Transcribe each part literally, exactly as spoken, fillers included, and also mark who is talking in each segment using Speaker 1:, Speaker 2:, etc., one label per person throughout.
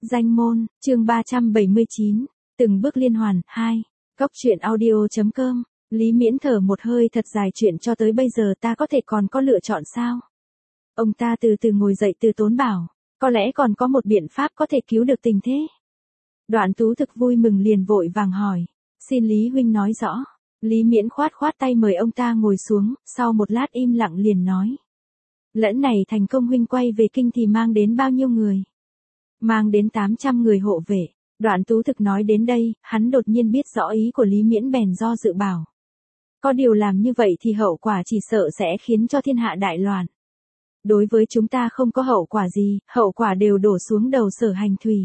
Speaker 1: Danh môn, chương ba trăm bảy mươi chín, từng bước liên hoàn, hai. Cốc truyện audio.com, Lý Miễn thở một hơi thật dài, chuyện cho tới bây giờ ta có thể còn có lựa chọn sao? Ông ta từ từ ngồi dậy, từ tốn bảo, có lẽ còn có một biện pháp có thể cứu được tình thế. Đoạn Tú thực vui mừng liền vội vàng hỏi, xin Lý huynh nói rõ. Lý Miễn khoát khoát tay mời ông ta ngồi xuống, sau một lát im lặng liền nói. Lẫn này thành công huynh quay về kinh thì mang đến bao nhiêu người? Mang đến tám trăm người hộ vệ. Đoạn Tú thực nói đến đây, hắn đột nhiên biết rõ ý của Lý Miễn bèn do dự bảo. Có điều làm như vậy thì hậu quả chỉ sợ sẽ khiến cho thiên hạ đại loạn. Đối với chúng ta không có hậu quả gì, hậu quả đều đổ xuống đầu Sở Hành Thủy.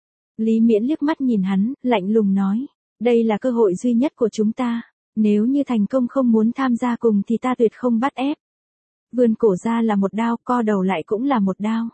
Speaker 1: Lý Miễn liếc mắt nhìn hắn, lạnh lùng nói, đây là cơ hội duy nhất của chúng ta, nếu như thành công không muốn tham gia cùng thì ta tuyệt không bắt ép. Vươn cổ ra là một đao, co đầu lại cũng là một đao.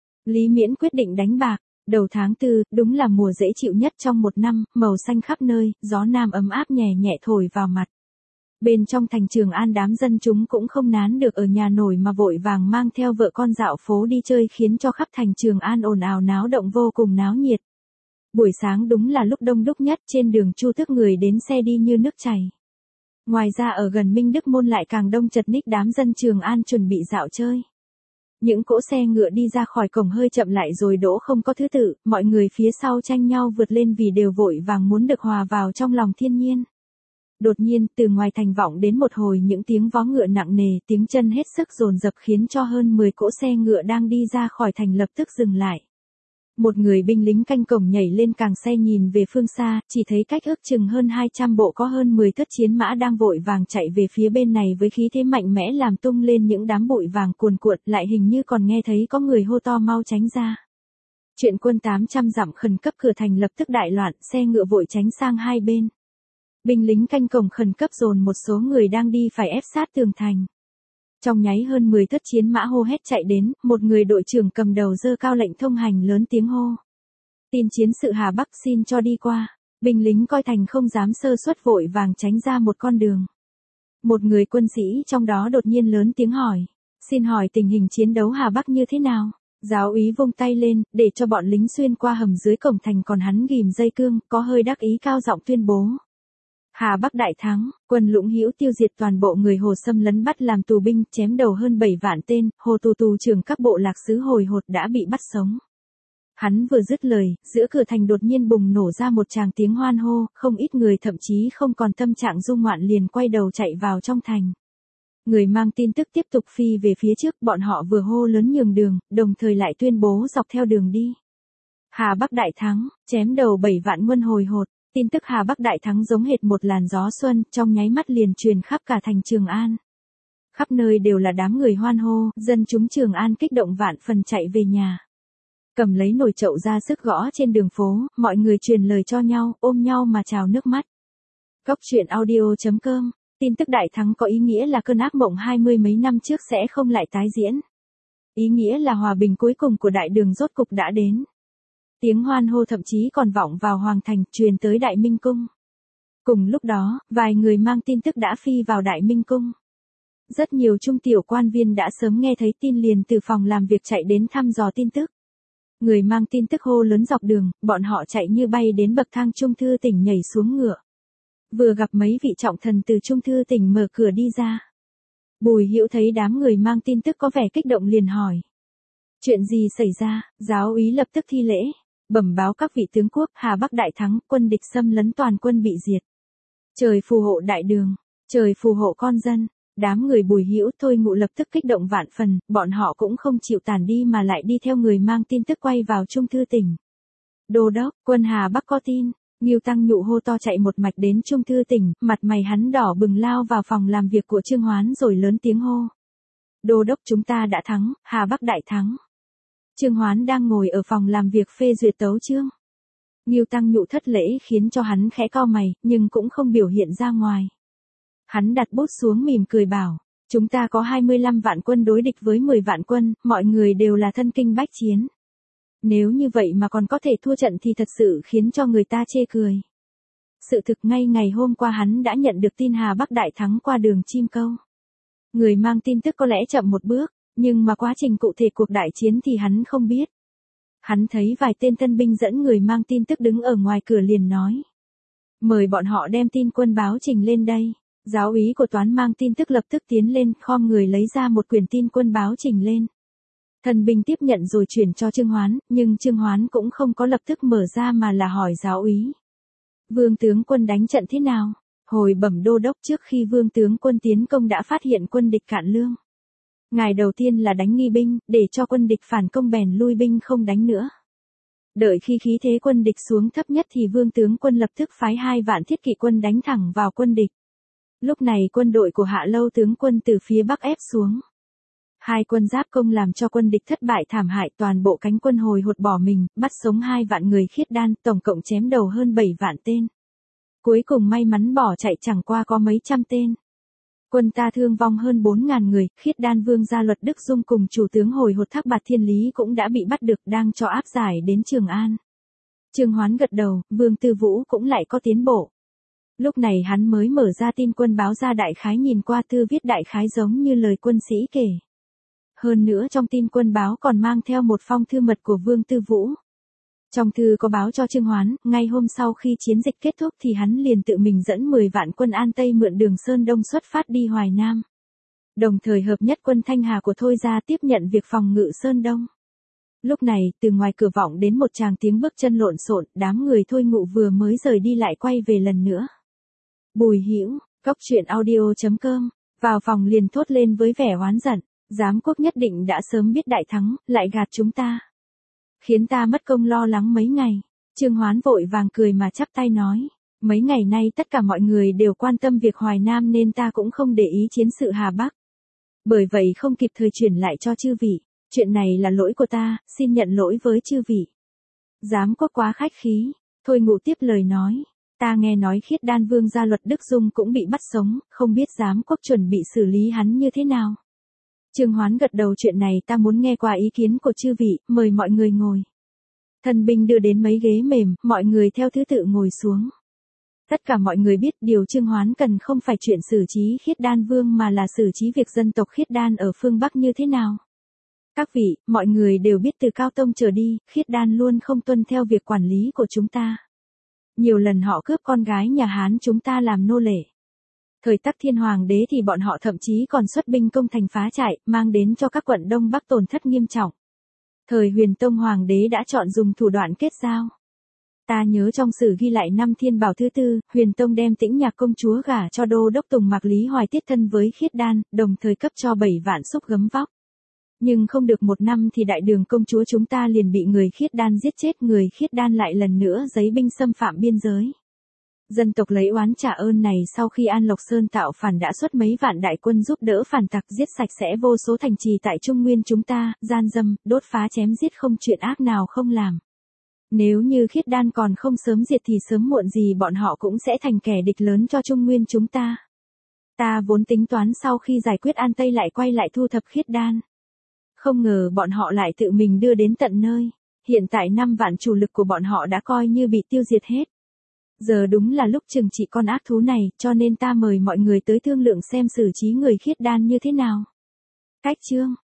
Speaker 1: Lý Miễn quyết định đánh bạc. Đầu tháng tư, đúng là mùa dễ chịu nhất trong một năm, màu xanh khắp nơi, gió nam ấm áp nhẹ nhẹ thổi vào mặt. Bên trong thành Trường An đám dân chúng cũng không nán được ở nhà nổi mà vội vàng mang theo vợ con dạo phố đi chơi, khiến cho khắp thành Trường An ồn ào náo động vô cùng náo nhiệt. Buổi sáng đúng là lúc đông đúc nhất, trên đường Chu Tước người đến xe đi như nước chảy. Ngoài ra ở gần Minh Đức Môn lại càng đông chật ních đám dân Trường An chuẩn bị dạo chơi. Những cỗ xe ngựa đi ra khỏi cổng hơi chậm lại rồi đỗ không có thứ tự, mọi người phía sau tranh nhau vượt lên vì đều vội vàng muốn được hòa vào trong lòng thiên nhiên. Đột nhiên, từ ngoài thành vọng đến một hồi những tiếng vó ngựa nặng nề, tiếng chân hết sức dồn dập khiến cho hơn mười cỗ xe ngựa đang đi ra khỏi thành lập tức dừng lại. Một người binh lính canh cổng nhảy lên càng xe nhìn về phương xa, chỉ thấy cách ước chừng hơn hai trăm bộ có hơn mười thất chiến mã đang vội vàng chạy về phía bên này với khí thế mạnh mẽ làm tung lên những đám bụi vàng cuồn cuộn, lại hình như còn nghe thấy có người hô to mau tránh ra. Chuyện quân tám trăm dặm khẩn cấp, cửa thành lập tức đại loạn, xe ngựa vội tránh sang hai bên. Binh lính canh cổng khẩn cấp dồn một số người đang đi phải ép sát tường thành. Trong nháy hơn mười thất chiến mã hô hét chạy đến, một người đội trưởng cầm đầu giơ cao lệnh thông hành lớn tiếng hô. Tin chiến sự Hà Bắc xin cho đi qua. Binh lính coi thành không dám sơ suất vội vàng tránh ra một con đường. Một người quân sĩ trong đó đột nhiên lớn tiếng hỏi. Xin hỏi tình hình chiến đấu Hà Bắc như thế nào? Giáo úy vung tay lên, để cho bọn lính xuyên qua hầm dưới cổng thành, còn hắn ghim dây cương, có hơi đắc ý cao giọng tuyên bố. Hà Bắc đại thắng, quân Lũng Hữu tiêu diệt toàn bộ người Hồ xâm lấn bắt làm tù binh, chém đầu hơn bảy vạn tên, Hồ tù tù trưởng các bộ lạc xứ hồi hột đã bị bắt sống. Hắn vừa dứt lời, giữa cửa thành đột nhiên bùng nổ ra một tràng tiếng hoan hô, không ít người thậm chí không còn tâm trạng du ngoạn liền quay đầu chạy vào trong thành. Người mang tin tức tiếp tục phi về phía trước, bọn họ vừa hô lớn nhường đường, đồng thời lại tuyên bố dọc theo đường đi. Hà Bắc đại thắng, chém đầu bảy vạn quân hồi hột. Tin tức Hà Bắc đại thắng giống hệt một làn gió xuân, trong nháy mắt liền truyền khắp cả thành Trường An. Khắp nơi đều là đám người hoan hô, dân chúng Trường An kích động vạn phần chạy về nhà. Cầm lấy nồi chậu ra sức gõ trên đường phố, mọi người truyền lời cho nhau, ôm nhau mà trào nước mắt. Cốc truyện audio.com, tin tức đại thắng có ý nghĩa là cơn ác mộng hai mươi mấy năm trước sẽ không lại tái diễn. Ý nghĩa là hòa bình cuối cùng của đại đường rốt cục đã đến. Tiếng hoan hô thậm chí còn vọng vào Hoàng Thành, truyền tới Đại Minh Cung. Cùng lúc đó, vài người mang tin tức đã phi vào Đại Minh Cung. Rất nhiều trung tiểu quan viên đã sớm nghe thấy tin liền từ phòng làm việc chạy đến thăm dò tin tức. Người mang tin tức hô lớn dọc đường, bọn họ chạy như bay đến bậc thang Trung Thư Tỉnh nhảy xuống ngựa. Vừa gặp mấy vị trọng thần từ Trung Thư Tỉnh mở cửa đi ra. Bùi Hữu thấy đám người mang tin tức có vẻ kích động liền hỏi. Chuyện gì xảy ra? Giáo úy lập tức thi lễ. Bẩm báo các vị tướng quốc, Hà Bắc đại thắng, quân địch xâm lấn toàn quân bị diệt. Trời phù hộ đại đường, trời phù hộ con dân. Đám người Bùi Hữu Thôi Ngụ lập tức kích động vạn phần, bọn họ cũng không chịu tản đi mà lại đi theo người mang tin tức quay vào Trung Thư Tỉnh. Đô đốc, quân Hà Bắc có tin. Ngưu Tăng Nhụ hô to chạy một mạch đến Trung Thư Tỉnh, mặt mày hắn đỏ bừng lao vào phòng làm việc của Trương Hoán rồi lớn tiếng hô. Đô đốc, chúng ta đã thắng, Hà Bắc đại thắng. Trương Hoán đang ngồi ở phòng làm việc phê duyệt tấu chương. Ngưu Tăng Nhụ thất lễ khiến cho hắn khẽ cau mày, nhưng cũng không biểu hiện ra ngoài. Hắn đặt bút xuống mỉm cười bảo, chúng ta có hai mươi lăm vạn quân đối địch với mười vạn quân, mọi người đều là thân kinh bách chiến. Nếu như vậy mà còn có thể thua trận thì thật sự khiến cho người ta chê cười. Sự thực ngay ngày hôm qua hắn đã nhận được tin Hà Bắc đại thắng qua đường chim câu. Người mang tin tức có lẽ chậm một bước, nhưng mà quá trình cụ thể cuộc đại chiến thì hắn không biết. Hắn thấy vài tên tân binh dẫn người mang tin tức đứng ở ngoài cửa liền nói. Mời bọn họ đem tin quân báo trình lên đây. Giáo úy của toán mang tin tức lập tức tiến lên, khom người lấy ra một quyển tin quân báo trình lên. Thần binh tiếp nhận rồi chuyển cho Trương Hoán, nhưng Trương Hoán cũng không có lập tức mở ra mà là hỏi giáo úy. Vương tướng quân đánh trận thế nào? Hồi bẩm đô đốc, trước khi vương tướng quân tiến công đã phát hiện quân địch cạn lương. Ngài đầu tiên là đánh nghi binh, để cho quân địch phản công bèn lui binh không đánh nữa. Đợi khi khí thế quân địch xuống thấp nhất thì vương tướng quân lập tức phái hai vạn thiết kỵ quân đánh thẳng vào quân địch. Lúc này quân đội của Hạ Lâu tướng quân từ phía bắc ép xuống. Hai quân giáp công làm cho quân địch thất bại thảm hại, toàn bộ cánh quân hồi hột bỏ mình, bắt sống hai vạn người Khiết Đan, tổng cộng chém đầu hơn bảy vạn tên. Cuối cùng may mắn bỏ chạy chẳng qua có mấy trăm tên. Quân ta thương vong hơn bốn ngàn người, Khiết Đan vương gia Luật Đức Dung cùng chủ tướng hồi hột Thác Bạt Thiên Lý cũng đã bị bắt được, đang cho áp giải đến Trường An. Trương Hoán gật đầu, Vương Tư Vũ cũng lại có tiến bộ. Lúc này hắn mới mở ra tin quân báo ra đại khái, nhìn qua thư viết đại khái giống như lời quân sĩ kể. Hơn nữa trong tin quân báo còn mang theo một phong thư mật của Vương Tư Vũ. Trong thư có báo cho Trương Hoán, ngay hôm sau khi chiến dịch kết thúc thì hắn liền tự mình dẫn mười vạn quân An Tây mượn đường Sơn Đông xuất phát đi Hoài Nam. Đồng thời hợp nhất quân Thanh Hà của Thôi Gia tiếp nhận việc phòng ngự Sơn Đông. Lúc này, từ ngoài cửa vọng đến một tràng tiếng bước chân lộn xộn, đám người Thôi Ngụ vừa mới rời đi lại quay về lần nữa. Bùi Hữu, cốc truyện audio chấm com, vào phòng liền thốt lên với vẻ oán giận, giám quốc nhất định đã sớm biết đại thắng, lại gạt chúng ta. Khiến ta mất công lo lắng mấy ngày. Trương Hoán vội vàng cười mà chắp tay nói. Mấy ngày nay tất cả mọi người đều quan tâm việc Hoài Nam nên ta cũng không để ý chiến sự Hà Bắc. Bởi vậy không kịp thời chuyển lại cho chư vị. Chuyện này là lỗi của ta, xin nhận lỗi với chư vị. Giám quốc quá khách khí. Thôi Ngụ tiếp lời nói. Ta nghe nói Khiết Đan vương gia Luật Đức Dung cũng bị bắt sống, không biết giám quốc chuẩn bị xử lý hắn như thế nào. Trương Hoán gật đầu, chuyện này ta muốn nghe qua ý kiến của chư vị, mời mọi người ngồi. Thần binh đưa đến mấy ghế mềm, mọi người theo thứ tự ngồi xuống. Tất cả mọi người biết điều Trương Hoán cần không phải chuyện xử trí Khiết Đan vương mà là xử trí việc dân tộc Khiết Đan ở phương Bắc như thế nào. Các vị, mọi người đều biết từ Cao Tông trở đi, Khiết Đan luôn không tuân theo việc quản lý của chúng ta. Nhiều lần họ cướp con gái nhà Hán chúng ta làm nô lệ. Thời Tắc Thiên Hoàng đế thì bọn họ thậm chí còn xuất binh công thành phá trại, mang đến cho các quận Đông Bắc tổn thất nghiêm trọng. Thời Huyền Tông Hoàng đế đã chọn dùng thủ đoạn kết giao. Ta nhớ trong sử ghi lại năm Thiên Bảo thứ tư, Huyền Tông đem Tĩnh Nhạc công chúa gả cho Đô Đốc Tùng Mạc Lý Hoài tiết thân với Khiết Đan, đồng thời cấp cho bảy vạn xúc gấm vóc. Nhưng không được một năm thì đại đường công chúa chúng ta liền bị người Khiết Đan giết chết, người Khiết Đan lại lần nữa giấy binh xâm phạm biên giới. Dân tộc lấy oán trả ơn này, sau khi An Lộc Sơn tạo phản đã xuất mấy vạn đại quân giúp đỡ phản tặc, giết sạch sẽ vô số thành trì tại Trung Nguyên chúng ta, gian dâm, đốt phá chém giết, không chuyện ác nào không làm. Nếu như Khiết Đan còn không sớm diệt thì sớm muộn gì bọn họ cũng sẽ thành kẻ địch lớn cho Trung Nguyên chúng ta. Ta vốn tính toán sau khi giải quyết An Tây lại quay lại thu thập Khiết Đan. Không ngờ bọn họ lại tự mình đưa đến tận nơi. Hiện tại năm vạn chủ lực của bọn họ đã coi như bị tiêu diệt hết. Giờ đúng là lúc trừng trị con ác thú này, cho nên ta mời mọi người tới thương lượng xem xử trí người Khiết Đan như thế nào. Cách chương